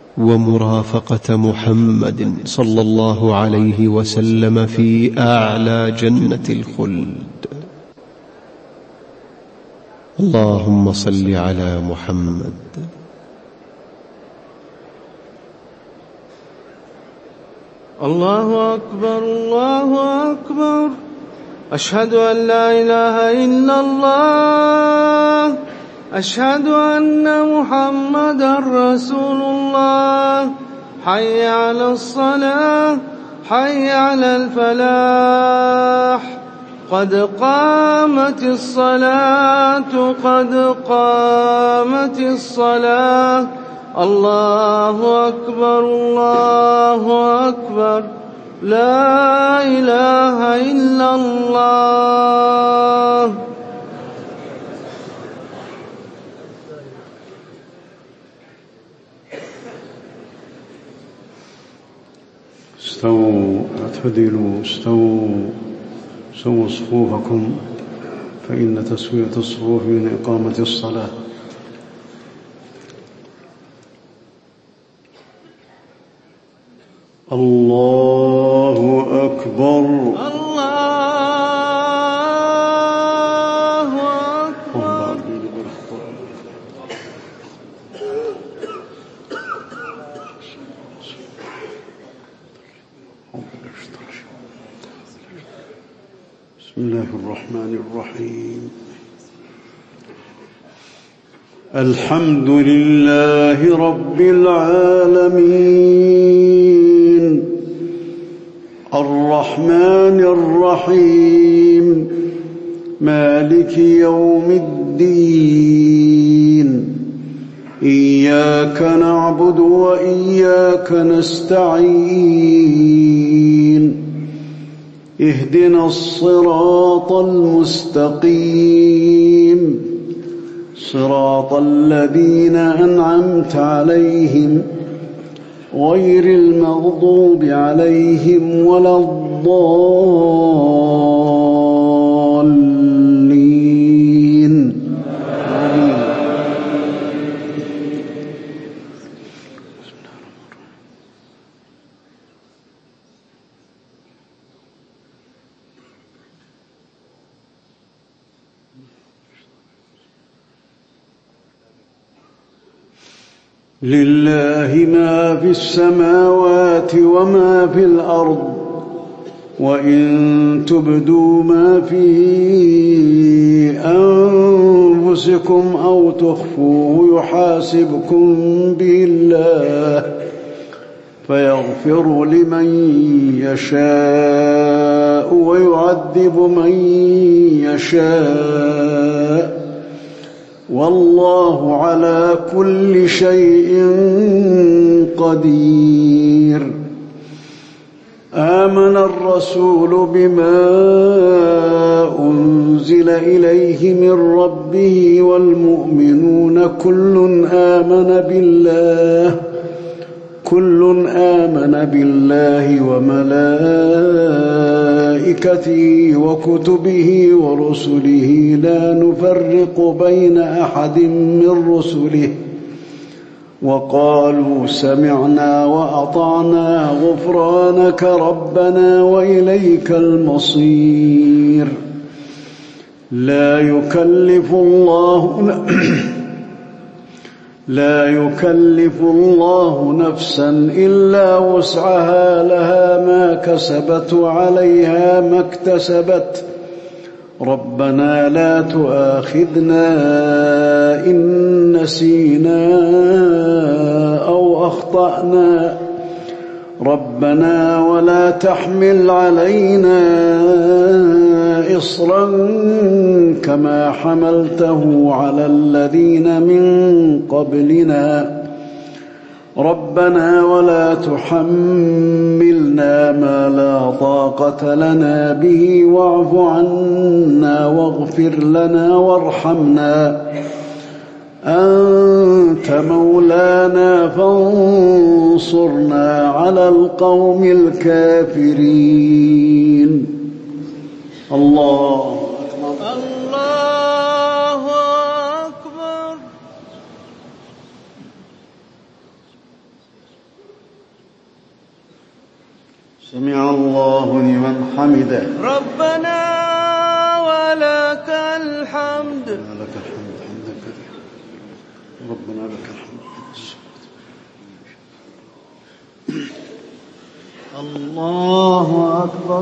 ومرافقة محمد صلى الله عليه وسلم في أعلى جنة الخلد. اللهم صل على محمد. الله أكبر الله أكبر، أشهد أن لا إله إلا الله، أشهد أن محمدا رسول الله. حي على الصلاة، حي على الفلاح، قد قامت الصلاة، قد قامت الصلاة. الله أكبر الله أكبر، لا إله إلا الله. استووا اعتدلوا، سووا صفوفكم، فإن تسوية الصفوف من إقامة الصلاة. الله أكبر الله أكبر. بسم الله الرحمن الرحيم. الحمد لله رب العالمين، الرحمن الرحيم، مالك يوم الدين. إياك نعبد وإياك نستعين، اهدنا الصراط المستقيم، صراط الذين أنعمت عليهم غير المغضوب عليهم ولا الضالين. آمين. لله ما في السماوات وما في الأرض، وإن تبدوا ما في أنفسكم أو تخفوه يحاسبكم به الله، فيغفر لمن يشاء ويعذب من يشاء، والله على كل شيء قدير. آمن الرسول بما أنزل إليه من ربه والمؤمنون، كل آمن بالله وملائكته وكتبه ورسله، لا نفرق بين أحد من رسله، وقالوا سمعنا وأطعنا غفرانك ربنا وإليك المصير. لا يكلف الله نفسا إلا وسعها، لها ما كسبت وعليها ما اكتسبت. ربنا لا تؤاخذنا إن نسينا أو أخطأنا، ربنا ولا تحمل علينا إصرا كما حملته على الذين من قبلنا، ربنا ولا تحملنا ما لا طاقة لنا به، واعف عنا واغفر لنا وارحمنا، أنت مولانا فانصرنا على القوم الكافرين. الله سمع الله لمن حمده. ربنا ولك الحمد. لك الحمد حمدا كثيرا. ربنا لك الحمد. الله أكبر.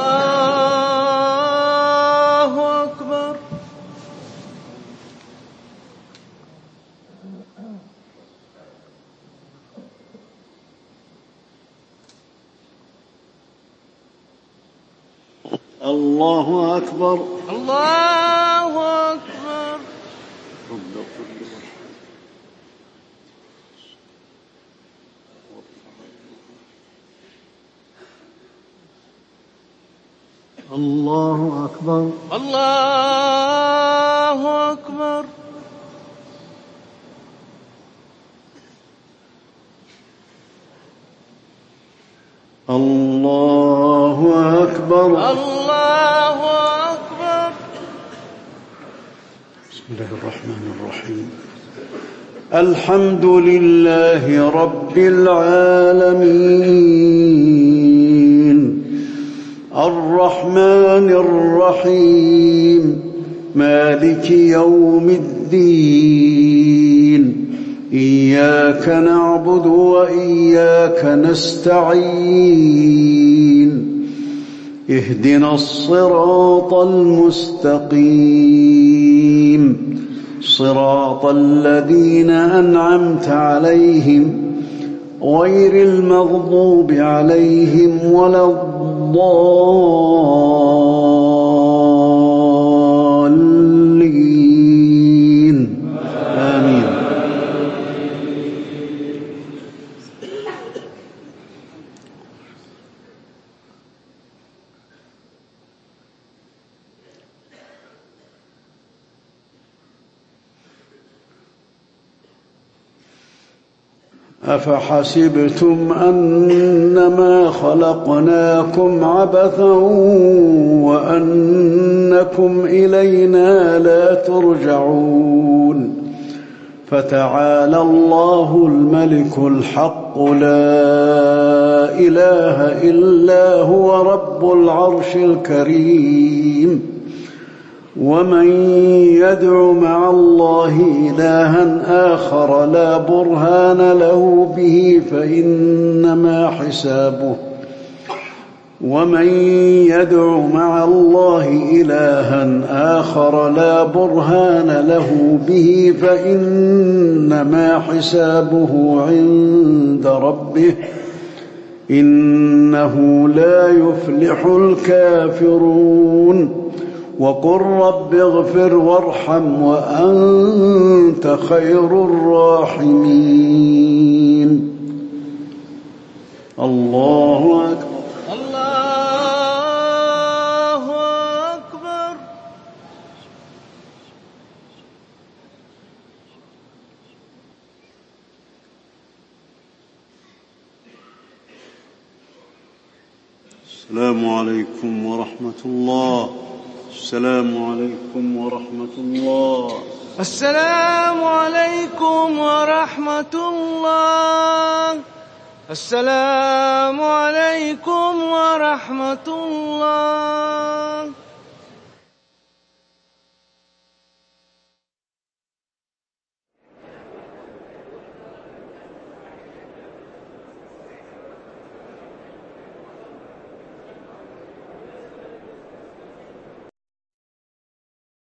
الله أكبر. الله أكبر. الله أكبر. رب اغفر لي الله أكبر. الله أكبر. الله أكبر. الله أكبر. بسم الله الرحمن الرحيم. الحمد لله رب العالمين الرحمن الرحيم مالك يوم الدين إياك نعبد وإياك نستعين اهدنا الصراط المستقيم صراط الذين أنعمت عليهم غير المغضوب عليهم ولا الضالين آمين. أفحسبتم أنما خلقناكم عبثا وأنكم إلينا لا ترجعون فتعالى الله الملك الحق لا إله إلا هو رب العرش الكريم. ومن يدع مع الله إلها آخر لا برهان له به فإنما حسابه ومن يدع مع الله إلها آخر لا برهان له به فإنما حسابه عند ربه إنه لا يفلح الكافرون. وقل رب اغفر وارحم وأنت خير الراحمين. الله أكبر. الله أكبر. السلام عليكم ورحمة الله. السلام عليكم ورحمة الله. السلام عليكم ورحمة الله. السلام عليكم ورحمة الله.